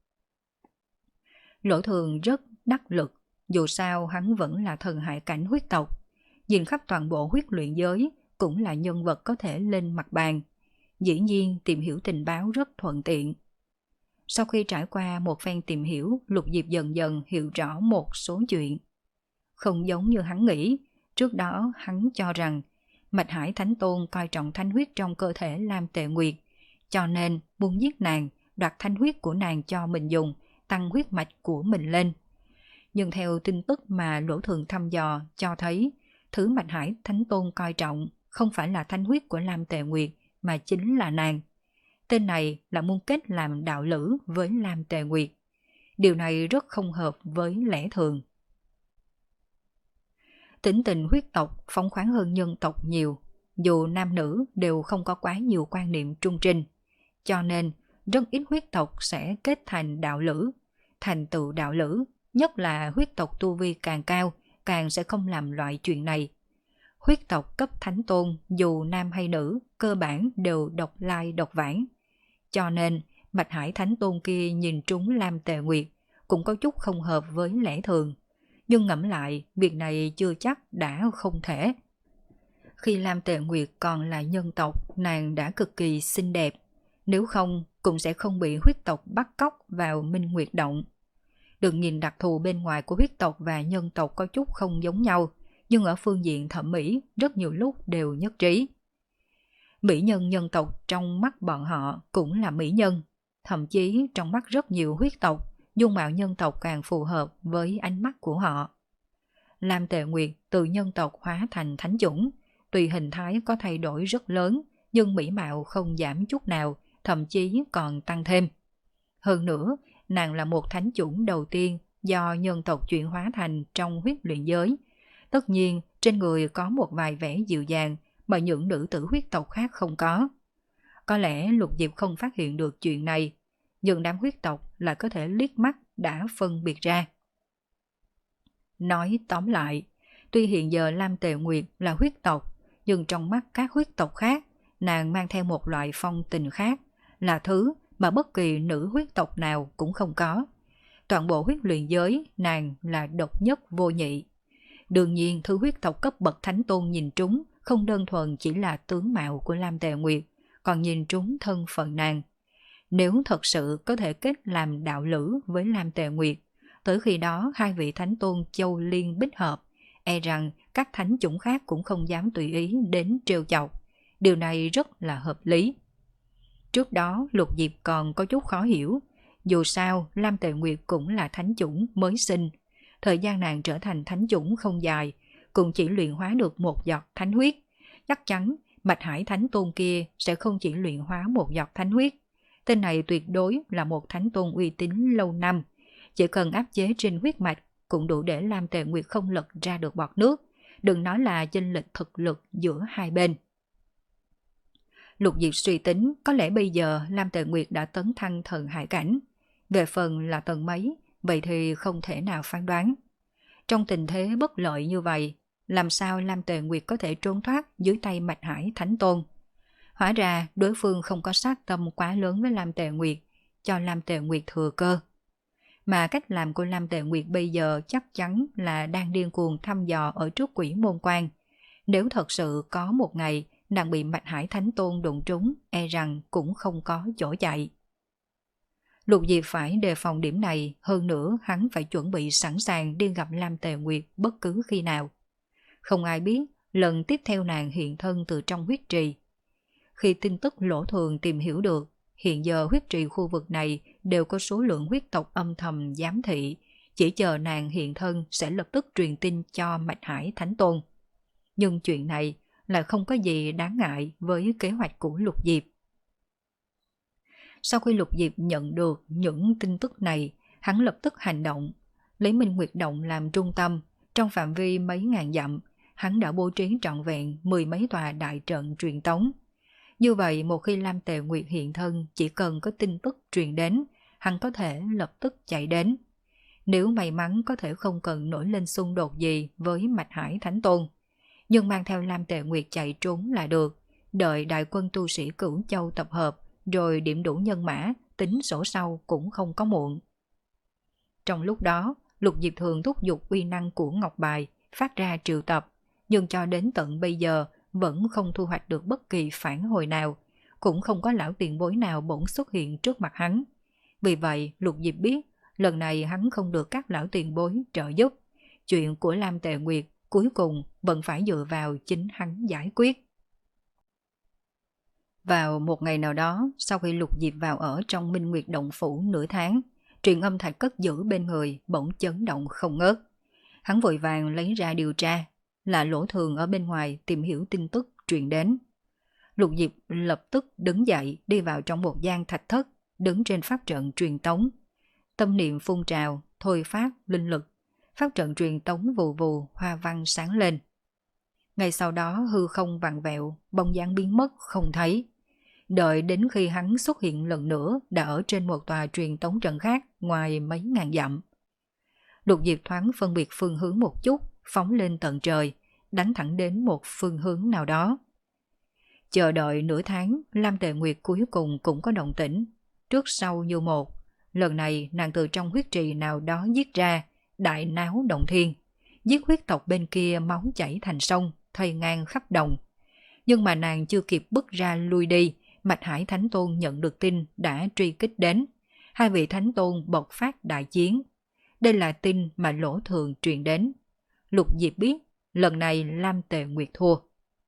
Lỗ Thường rất đắc lực, dù sao hắn vẫn là thần hải cảnh huyết tộc. Nhìn khắp toàn bộ huyết luyện giới cũng là nhân vật có thể lên mặt bàn. Dĩ nhiên tìm hiểu tình báo rất thuận tiện. Sau khi trải qua một phen tìm hiểu, Lục Diệp dần dần hiểu rõ một số chuyện. Không giống như hắn nghĩ, trước đó hắn cho rằng Mạch Hải Thánh Tôn coi trọng thanh huyết trong cơ thể Lam Tề Nguyệt, cho nên muốn giết nàng, đoạt thanh huyết của nàng cho mình dùng, tăng huyết mạch của mình lên. Nhưng theo tin tức mà Lỗ Thường thăm dò cho thấy, thứ Mạch Hải Thánh Tôn coi trọng không phải là thanh huyết của Lam Tề Nguyệt mà chính là nàng. Tên này là muốn kết làm đạo lữ với Lam Tề Nguyệt. Điều này rất không hợp với lẽ thường. Tính tình huyết tộc phóng khoáng hơn nhân tộc nhiều, dù nam nữ đều không có quá nhiều quan niệm trung trinh, cho nên rất ít huyết tộc sẽ kết thành đạo lữ. Thành tựu đạo lữ, nhất là huyết tộc tu vi càng cao, càng sẽ không làm loại chuyện này. Huyết tộc cấp thánh tôn, dù nam hay nữ, cơ bản đều độc lai độc vãng. Cho nên, Bạch Hải Thánh Tôn kia nhìn trúng Lam Tề Nguyệt, cũng có chút không hợp với lẽ thường. Nhưng ngẫm lại, việc này chưa chắc đã không thể. Khi Lam Tề Nguyệt còn là nhân tộc, nàng đã cực kỳ xinh đẹp. Nếu không, cũng sẽ không bị huyết tộc bắt cóc vào Minh Nguyệt Động. Đừng nhìn đặc thù bên ngoài của huyết tộc và nhân tộc có chút không giống nhau, nhưng ở phương diện thẩm mỹ, rất nhiều lúc đều nhất trí. Mỹ nhân nhân tộc trong mắt bọn họ cũng là mỹ nhân. Thậm chí trong mắt rất nhiều huyết tộc, dung mạo nhân tộc càng phù hợp với ánh mắt của họ. Lam Tề Nguyệt từ nhân tộc hóa thành thánh chủng, tuy hình thái có thay đổi rất lớn, nhưng mỹ mạo không giảm chút nào, thậm chí còn tăng thêm. Hơn nữa, nàng là một thánh chủng đầu tiên do nhân tộc chuyển hóa thành trong huyết luyện giới. Tất nhiên, trên người có một vài vẻ dịu dàng mà những nữ tử huyết tộc khác không có. Có lẽ Lục Diệp không phát hiện được chuyện này, nhưng đám huyết tộc lại có thể liếc mắt đã phân biệt ra. Nói tóm lại, tuy hiện giờ Lam Tề Nguyệt là huyết tộc, nhưng trong mắt các huyết tộc khác, nàng mang theo một loại phong tình khác, là thứ mà bất kỳ nữ huyết tộc nào cũng không có. Toàn bộ huyết luyện giới, nàng là độc nhất vô nhị. Đương nhiên, thứ huyết tộc cấp bậc thánh tôn nhìn trúng không đơn thuần chỉ là tướng mạo của Lam Tề Nguyệt, còn nhìn trúng thân phận nàng. Nếu thật sự có thể kết làm đạo lữ với Lam Tề Nguyệt, tới khi đó hai vị thánh tôn châu liên bích hợp, e rằng các thánh chủng khác cũng không dám tùy ý đến trêu chọc. Điều này rất là hợp lý. Trước đó Lục Diệp còn có chút khó hiểu. Dù sao, Lam Tề Nguyệt cũng là thánh chủng mới sinh. Thời gian nàng trở thành thánh chủng không dài, cũng chỉ luyện hóa được một giọt thánh huyết. Chắc chắn Bạch Hải Thánh Tôn kia sẽ không chỉ luyện hóa một giọt thánh huyết. Tên này tuyệt đối là một thánh tôn uy tín lâu năm. Chỉ cần áp chế trên huyết mạch cũng đủ để Lam Tề Nguyệt không lật ra được bọt nước. Đừng nói là chênh lệch thực lực giữa hai bên. Lục Diệp suy tính có lẽ bây giờ Lam Tề Nguyệt đã tấn thăng thần hải cảnh. Về phần là tầng mấy, vậy thì không thể nào phán đoán. Trong tình thế bất lợi như vậy, làm sao Lam Tề Nguyệt có thể trốn thoát dưới tay Bạch Hải Thánh Tôn? Hóa ra đối phương không có sát tâm quá lớn với Lam Tề Nguyệt, cho Lam Tề Nguyệt thừa cơ. Mà cách làm của Lam Tề Nguyệt bây giờ chắc chắn là đang điên cuồng thăm dò ở trước Quỷ Môn Quan. Nếu thật sự có một ngày nàng bị Bạch Hải Thánh Tôn đụng trúng, e rằng cũng không có chỗ chạy. Lục Diệp phải đề phòng điểm này, hơn nữa hắn phải chuẩn bị sẵn sàng đi gặp Lam Tề Nguyệt bất cứ khi nào. Không ai biết lần tiếp theo nàng hiện thân từ trong huyết trì. Khi tin tức lỗ thường tìm hiểu được, hiện giờ huyết trì khu vực này đều có số lượng huyết tộc âm thầm giám thị, chỉ chờ nàng hiện thân sẽ lập tức truyền tin cho Bạch Hải Thánh Tôn. Nhưng chuyện này là không có gì đáng ngại với kế hoạch của Lục Diệp. Sau khi Lục Diệp nhận được những tin tức này, hắn lập tức hành động. Lấy Minh Nguyệt Động làm trung tâm, trong phạm vi mấy ngàn dặm, hắn đã bố trí trọn vẹn mười mấy tòa đại trận truyền tống. Như vậy, một khi Lam Tề Nguyệt hiện thân, chỉ cần có tin tức truyền đến, hắn có thể lập tức chạy đến. Nếu may mắn có thể không cần nổi lên xung đột gì với Bạch Hải Thánh Tôn, nhưng mang theo Lam Tề Nguyệt chạy trốn là được, đợi đại quân tu sĩ Cửu Châu tập hợp, rồi điểm đủ nhân mã, tính sổ sau cũng không có muộn. Trong lúc đó, Lục Diệp thường thúc giục uy năng của Ngọc Bài, phát ra triệu tập, nhưng cho đến tận bây giờ vẫn không thu hoạch được bất kỳ phản hồi nào, cũng không có lão tiền bối nào bỗng xuất hiện trước mặt hắn. Vì vậy, Lục Diệp biết, lần này hắn không được các lão tiền bối trợ giúp. Chuyện của Lam Tề Nguyệt cuối cùng vẫn phải dựa vào chính hắn giải quyết. Vào một ngày nào đó, sau khi Lục Diệp vào ở trong Minh Nguyệt Động Phủ nửa tháng, truyền âm thạch cất giữ bên người bỗng chấn động không ngớt. Hắn vội vàng lấy ra điều tra, là lỗ thường ở bên ngoài tìm hiểu tin tức truyền đến. Lục Diệp lập tức đứng dậy đi vào trong một gian thạch thất, đứng trên pháp trận truyền tống. Tâm niệm phun trào, thôi phát linh lực, pháp trận truyền tống vù vù, hoa văn sáng lên. Ngay sau đó hư không vặn vẹo, bóng dáng biến mất không thấy. Đợi đến khi hắn xuất hiện lần nữa đã ở trên một tòa truyền tống trận khác ngoài mấy ngàn dặm. Lục Diệp thoáng phân biệt phương hướng một chút, phóng lên tận trời, đánh thẳng đến một phương hướng nào đó. Chờ đợi nửa tháng, Lam Tề Nguyệt cuối cùng cũng có động tĩnh. trước sau như một. Lần này nàng từ trong huyết trì nào đó giết ra, đại náo động thiên. Giết huyết tộc bên kia máu chảy thành sông, thây ngang khắp đồng. Nhưng mà nàng chưa kịp bước ra lui đi, Mạch Hải Thánh Tôn nhận được tin đã truy kích đến. Hai vị Thánh Tôn bộc phát đại chiến. Đây là tin mà Lỗ Thường truyền đến. Lục Diệp biết, lần này Lam Tề Nguyệt thua.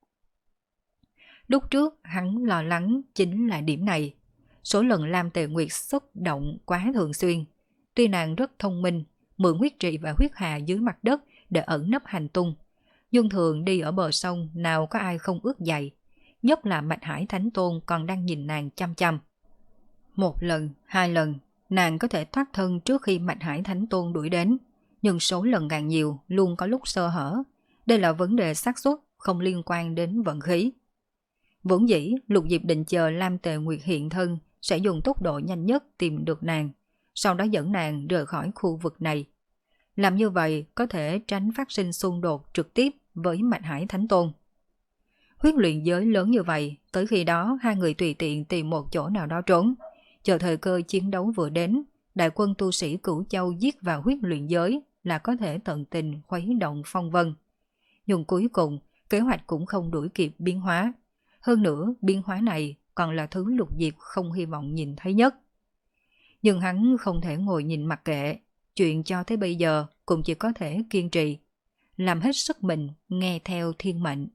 Lúc trước hắn lo lắng chính là điểm này. Số lần Lam Tề Nguyệt xuất động quá thường xuyên. Tuy nàng rất thông minh, mượn huyết trì và huyết hà dưới mặt đất để ẩn nấp hành tung, nhưng thường đi ở bờ sông nào có ai không ướt dày. Nhất là Mạch Hải Thánh Tôn còn đang nhìn nàng chăm chăm. Một lần, hai lần, nàng có thể thoát thân trước khi Mạch Hải Thánh Tôn đuổi đến, nhưng số lần càng nhiều luôn có lúc sơ hở. Đây là vấn đề xác suất, không liên quan đến vận khí. Vốn dĩ, Lục Diệp định chờ Lam Tề Nguyệt hiện thân sẽ dùng tốc độ nhanh nhất tìm được nàng, sau đó dẫn nàng rời khỏi khu vực này. Làm như vậy có thể tránh phát sinh xung đột trực tiếp với Mạch Hải Thánh Tôn. Huyết luyện giới lớn như vậy, tới khi đó hai người tùy tiện tìm một chỗ nào đó trốn. Chờ thời cơ chiến đấu vừa đến, đại quân tu sĩ Cửu Châu giết vào huyết luyện giới là có thể tận tình khuấy động phong vân. Nhưng cuối cùng, kế hoạch cũng không đuổi kịp biến hóa. Hơn nữa, biến hóa này còn là thứ Lục Diệp không hy vọng nhìn thấy nhất. Nhưng hắn không thể ngồi nhìn mặc kệ. Chuyện cho tới bây giờ cũng chỉ có thể kiên trì, làm hết sức mình nghe theo thiên mệnh.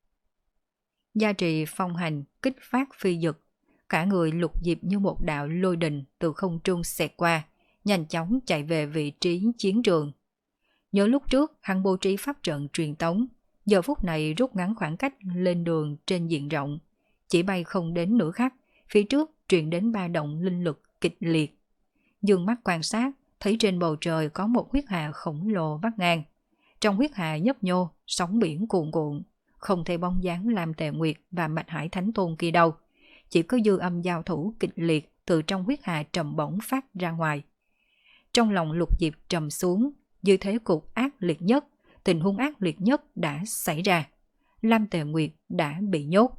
Gia trì phong hành, kích phát phi dực. Cả người Lục Diệp như một đạo lôi đình từ không trung xẹt qua, nhanh chóng chạy về vị trí chiến trường. Nhớ lúc trước hắn bố trí pháp trận truyền tống, giờ phút này rút ngắn khoảng cách lên đường trên diện rộng. Chỉ bay không đến nửa khắc, phía trước truyền đến ba động linh lực kịch liệt. Dương mắt quan sát, thấy trên bầu trời có một huyết hà khổng lồ vắt ngang. Trong huyết hà nhấp nhô, sóng biển cuồn cuộn, không thấy bóng dáng Lam Tề Nguyệt và Mạch Hải Thánh Tôn kia đâu. Chỉ có dư âm giao thủ kịch liệt từ trong huyết hà trầm bổng phát ra ngoài. Trong lòng Lục Diệp trầm xuống, dưới thế cục ác liệt nhất, tình huống ác liệt nhất đã xảy ra. Lam Tề Nguyệt đã bị nhốt.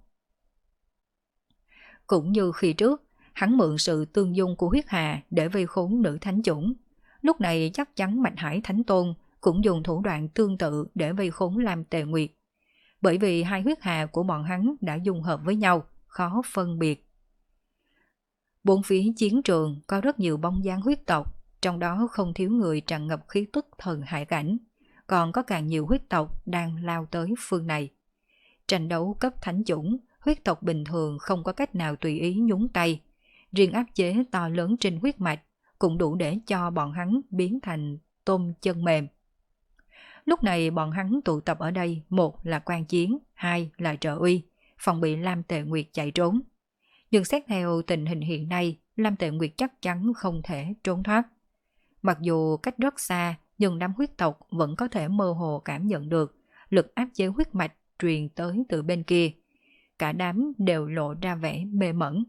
Cũng như khi trước, hắn mượn sự tương dung của huyết hà để vây khốn nữ thánh chủng. Lúc này chắc chắn Mạch Hải Thánh Tôn cũng dùng thủ đoạn tương tự để vây khốn Lam Tề Nguyệt. Bởi vì hai huyết hà của bọn hắn đã dung hợp với nhau, khó phân biệt. Bốn phía chiến trường có rất nhiều bóng dáng huyết tộc, trong đó không thiếu người tràn ngập khí tức thần hải cảnh, còn có càng nhiều huyết tộc đang lao tới phương này. Tranh đấu cấp thánh chủng, huyết tộc bình thường không có cách nào tùy ý nhúng tay. Riêng áp chế to lớn trên huyết mạch cũng đủ để cho bọn hắn biến thành tôm chân mềm. Lúc này bọn hắn tụ tập ở đây, một là quan chiến, hai là trợ uy, phòng bị Lam Tề Nguyệt chạy trốn. Nhưng xét theo tình hình hiện nay, Lam Tề Nguyệt chắc chắn không thể trốn thoát. Mặc dù cách rất xa, nhưng đám huyết tộc vẫn có thể mơ hồ cảm nhận được lực áp chế huyết mạch truyền tới từ bên kia. Cả đám đều lộ ra vẻ mê mẩn.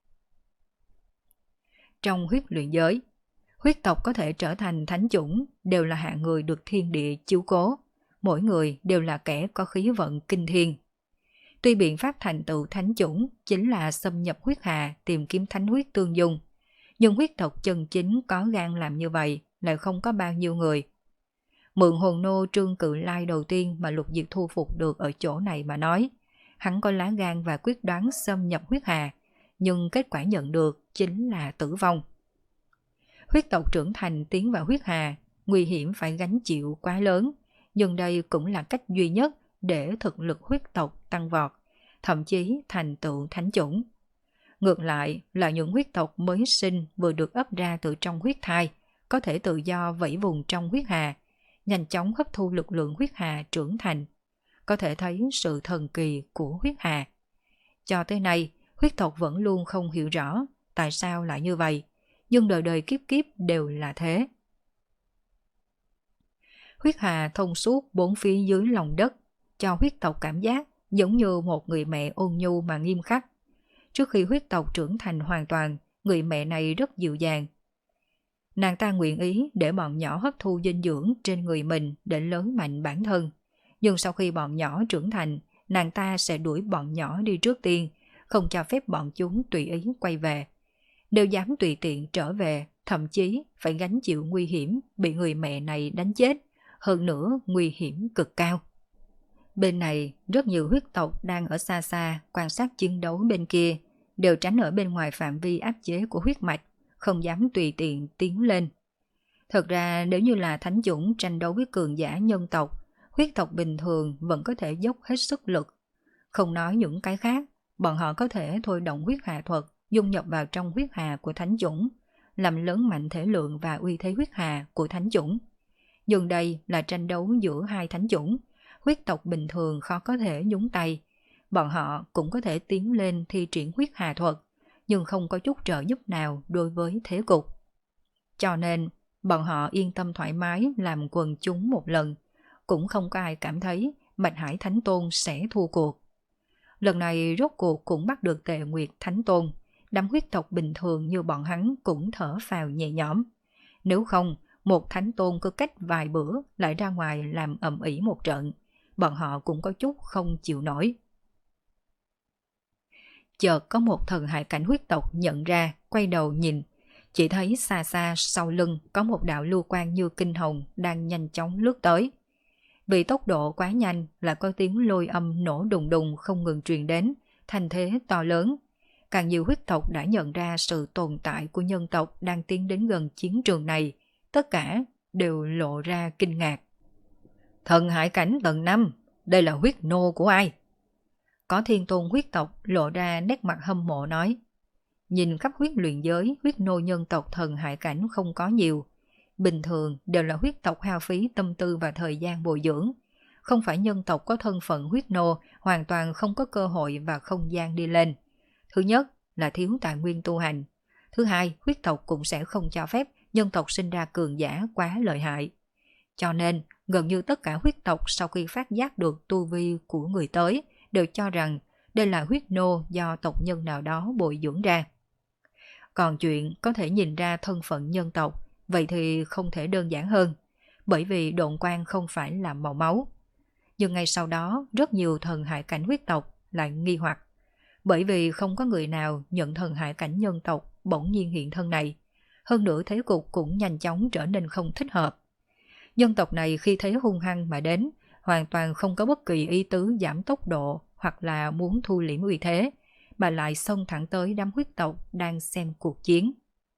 Trong huyết luyện giới, huyết tộc có thể trở thành thánh chủng đều là hạng người được thiên địa chiếu cố. Mỗi người đều là kẻ có khí vận kinh thiên. Tuy biện pháp thành tựu thánh chủng chính là xâm nhập huyết hà tìm kiếm thánh huyết tương dung, nhưng huyết tộc chân chính có gan làm như vậy lại không có bao nhiêu người. Mượn hồn nô Trương Cự Lai đầu tiên mà Lục Diệp thu phục được ở chỗ này mà nói, hắn có lá gan và quyết đoán xâm nhập huyết hà, nhưng kết quả nhận được chính là tử vong. Huyết tộc trưởng thành tiến vào huyết hà, nguy hiểm phải gánh chịu quá lớn, nhưng đây cũng là cách duy nhất để thực lực huyết tộc tăng vọt, thậm chí thành tựu thánh chủng. Ngược lại là những huyết tộc mới sinh vừa được ấp ra từ trong huyết thai, có thể tự do vẫy vùng trong huyết hà, nhanh chóng hấp thu lực lượng huyết hà trưởng thành. Có thể thấy sự thần kỳ của huyết hà. Cho tới nay, huyết tộc vẫn luôn không hiểu rõ tại sao lại như vậy, nhưng đời đời kiếp kiếp đều là thế. Huyết hà thông suốt bốn phía dưới lòng đất, cho huyết tộc cảm giác giống như một người mẹ ôn nhu mà nghiêm khắc. Trước khi huyết tộc trưởng thành hoàn toàn, người mẹ này rất dịu dàng. Nàng ta nguyện ý để bọn nhỏ hấp thu dinh dưỡng trên người mình để lớn mạnh bản thân. Nhưng sau khi bọn nhỏ trưởng thành, nàng ta sẽ đuổi bọn nhỏ đi trước tiên, không cho phép bọn chúng tùy ý quay về. Nếu dám tùy tiện trở về, thậm chí phải gánh chịu nguy hiểm bị người mẹ này đánh chết, hơn nữa nguy hiểm cực cao. Bên này, rất nhiều huyết tộc đang ở xa xa quan sát chiến đấu bên kia, đều tránh ở bên ngoài phạm vi áp chế của huyết mạch, không dám tùy tiện tiến lên. Thật ra nếu như là thánh chủng tranh đấu với cường giả nhân tộc, huyết tộc bình thường vẫn có thể dốc hết sức lực. Không nói những cái khác, bọn họ có thể thôi động huyết hà thuật, dung nhập vào trong huyết hà của thánh chủng, làm lớn mạnh thể lượng và uy thế huyết hà của thánh chủng. Nhưng đây là tranh đấu giữa hai thánh chủng, huyết tộc bình thường khó có thể nhúng tay. Bọn họ cũng có thể tiến lên thi triển huyết hà thuật, nhưng không có chút trợ giúp nào đối với thế cục. Cho nên, bọn họ yên tâm thoải mái làm quần chúng một lần, cũng không có ai cảm thấy Bạch Hải Thánh Tôn sẽ thua cuộc. Lần này rốt cuộc cũng bắt được Tề Nguyệt Thánh Tôn, đám huyết tộc bình thường như bọn hắn cũng thở phào nhẹ nhõm. Nếu không, một Thánh Tôn cứ cách vài bữa lại ra ngoài làm ầm ĩ một trận, bọn họ cũng có chút không chịu nổi. Chợt có một thần hải cảnh huyết tộc nhận ra, quay đầu nhìn, chỉ thấy xa xa sau lưng có một đạo lưu quang như kinh hồng đang nhanh chóng lướt tới. Vì tốc độ quá nhanh là có tiếng lôi âm nổ đùng đùng không ngừng truyền đến, thành thế to lớn. Càng nhiều huyết tộc đã nhận ra sự tồn tại của nhân tộc đang tiến đến gần chiến trường này, tất cả đều lộ ra kinh ngạc. Thần hải cảnh tầng năm, đây là huyết nô của ai? Có thiên tôn huyết tộc lộ ra nét mặt hâm mộ nói. Nhìn khắp huyết luyện giới, huyết nô nhân tộc thần hải cảnh không có nhiều. Bình thường đều là huyết tộc hao phí tâm tư và thời gian bồi dưỡng. Không phải nhân tộc có thân phận huyết nô, hoàn toàn không có cơ hội và không gian đi lên. Thứ nhất là thiếu tài nguyên tu hành. Thứ hai, huyết tộc cũng sẽ không cho phép nhân tộc sinh ra cường giả quá lợi hại. Cho nên, gần như tất cả huyết tộc sau khi phát giác được tu vi của người tới, đều cho rằng đây là huyết nô do tộc nhân nào đó bồi dưỡng ra. Còn chuyện có thể nhìn ra thân phận nhân tộc, vậy thì không thể đơn giản hơn, bởi vì độn quang không phải là màu máu. Nhưng ngay sau đó, rất nhiều thần hải cảnh huyết tộc lại nghi hoặc, bởi vì không có người nào nhận thần hải cảnh nhân tộc bỗng nhiên hiện thân này. Hơn nữa thế cục cũng nhanh chóng trở nên không thích hợp. Nhân tộc này khi thế hung hăng mà đến, hoàn toàn không có bất kỳ ý tứ giảm tốc độ hoặc là muốn thu liễm uy thế, mà lại xông thẳng tới đám huyết tộc đang xem cuộc chiến.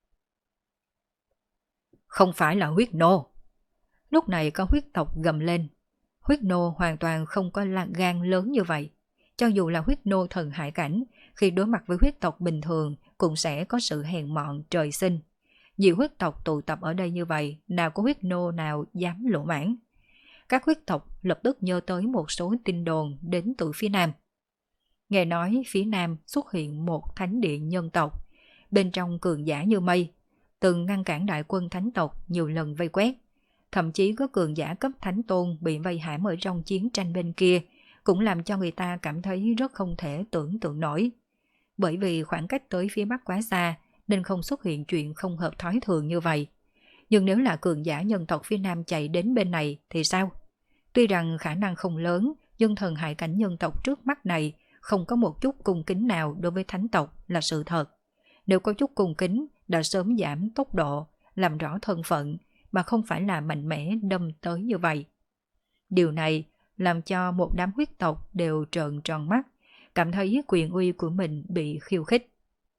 Không phải là huyết nô. Lúc này có huyết tộc gầm lên. Huyết nô hoàn toàn không có gan lớn như vậy. Cho dù là huyết nô thần hải cảnh, khi đối mặt với huyết tộc bình thường cũng sẽ có sự hèn mọn trời sinh. Nhiều huyết tộc tụ tập ở đây như vậy, nào có huyết nô nào dám lỗ mãn. Các huyết tộc lập tức nhớ tới một số tin đồn đến từ phía nam. Nghe nói phía nam xuất hiện một thánh điện nhân tộc, bên trong cường giả như mây, từng ngăn cản đại quân thánh tộc nhiều lần vây quét. Thậm chí có cường giả cấp thánh tôn bị vây hãm ở trong chiến tranh bên kia, cũng làm cho người ta cảm thấy rất không thể tưởng tượng nổi. Bởi vì khoảng cách tới phía bắc quá xa, nên không xuất hiện chuyện không hợp thói thường như vậy. Nhưng nếu là cường giả nhân tộc phía nam chạy đến bên này thì sao? Tuy rằng khả năng không lớn, nhưng thần hải cảnh nhân tộc trước mắt này không có một chút cung kính nào đối với thánh tộc là sự thật. Nếu có chút cung kính, đã sớm giảm tốc độ, làm rõ thân phận, mà không phải là mạnh mẽ đâm tới như vậy. Điều này làm cho một đám huyết tộc đều trợn tròn mắt, cảm thấy quyền uy của mình bị khiêu khích.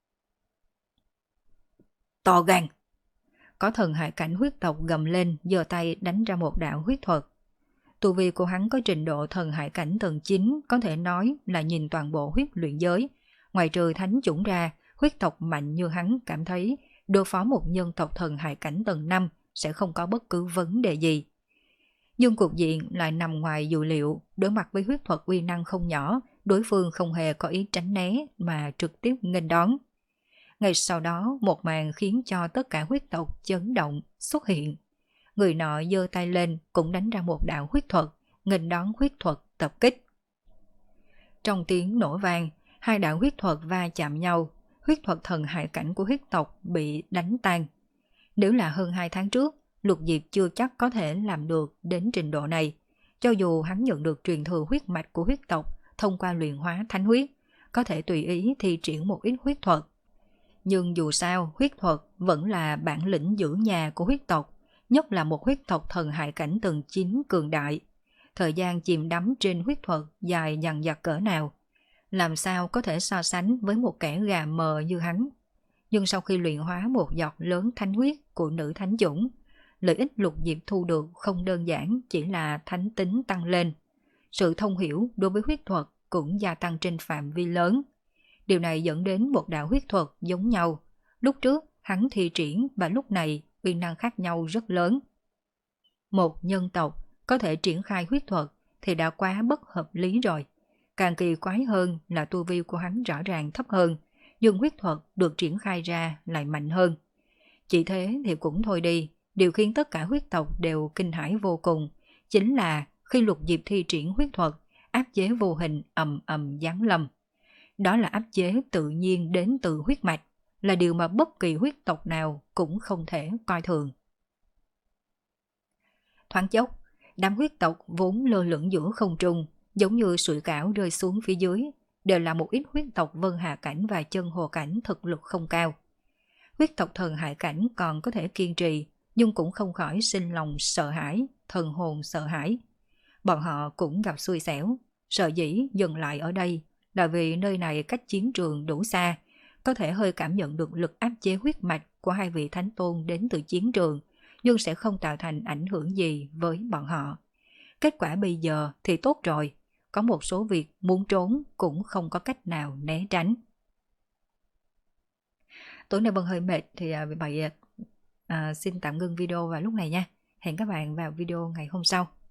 To gan! Có thần hải cảnh huyết tộc gầm lên, giơ tay đánh ra một đạo huyết thuật. Tu vi của hắn có trình độ thần hải cảnh tầng chín, có thể nói là nhìn toàn bộ huyết luyện giới. Ngoài trừ thánh chủng ra, huyết tộc mạnh như hắn cảm thấy đối phó một nhân tộc thần hải cảnh tầng năm sẽ không có bất cứ vấn đề gì. Nhưng cục diện lại nằm ngoài dự liệu, đối mặt với huyết thuật uy năng không nhỏ, đối phương không hề có ý tránh né mà trực tiếp nghênh đón. Ngay sau đó, một màn khiến cho tất cả huyết tộc chấn động xuất hiện. Người nọ giơ tay lên cũng đánh ra một đạo huyết thuật, nghênh đón huyết thuật tập kích. Trong tiếng nổ vang, hai đạo huyết thuật va chạm nhau, huyết thuật thần hải cảnh của huyết tộc bị đánh tan. Nếu là hơn hai tháng trước, Lục Diệp chưa chắc có thể làm được đến trình độ này. Cho dù hắn nhận được truyền thừa huyết mạch của huyết tộc thông qua luyện hóa thánh huyết, có thể tùy ý thi triển một ít huyết thuật. Nhưng dù sao, huyết thuật vẫn là bản lĩnh giữ nhà của huyết tộc, nhất là một huyết tộc thần hải cảnh tầng chín cường đại. Thời gian chìm đắm trên huyết thuật dài dằng dặc cỡ nào, làm sao có thể so sánh với một kẻ gà mờ như hắn. Nhưng sau khi luyện hóa một giọt lớn thánh huyết của nữ thánh chủng, lợi ích Lục Diệp thu được không đơn giản chỉ là thánh tính tăng lên. Sự thông hiểu đối với huyết thuật cũng gia tăng trên phạm vi lớn. Điều này dẫn đến một đạo huyết thuật giống nhau. Lúc trước hắn thi triển và lúc này uy năng khác nhau rất lớn. Một nhân tộc có thể triển khai huyết thuật thì đã quá bất hợp lý rồi. Càng kỳ quái hơn là tu vi của hắn rõ ràng thấp hơn, nhưng huyết thuật được triển khai ra lại mạnh hơn. Chỉ thế thì cũng thôi đi, điều khiến tất cả huyết tộc đều kinh hãi vô cùng, chính là khi Lục Diệp thi triển huyết thuật, áp chế vô hình ầm ầm giáng lâm. Đó là áp chế tự nhiên đến từ huyết mạch, là điều mà bất kỳ huyết tộc nào cũng không thể coi thường. Thoáng chốc, đám huyết tộc vốn lơ lửng giữa không trung, giống như sủi cảo rơi xuống phía dưới, đều là một ít huyết tộc vân hà cảnh và chân hồ cảnh thực lực không cao. Huyết tộc thần hải cảnh còn có thể kiên trì, nhưng cũng không khỏi sinh lòng sợ hãi, thần hồn sợ hãi. Bọn họ cũng gặp xui xẻo, sợ dĩ dừng lại ở đây là vì nơi này cách chiến trường đủ xa, có thể hơi cảm nhận được lực áp chế huyết mạch của hai vị thánh tôn đến từ chiến trường, nhưng sẽ không tạo thành ảnh hưởng gì với bọn họ. Kết quả bây giờ thì tốt rồi, có một số việc muốn trốn cũng không có cách nào né tránh. Tối nay Vân hơi mệt thì à, vì vậy à, xin tạm ngưng video vào lúc này nha. Hẹn các bạn vào video ngày hôm sau.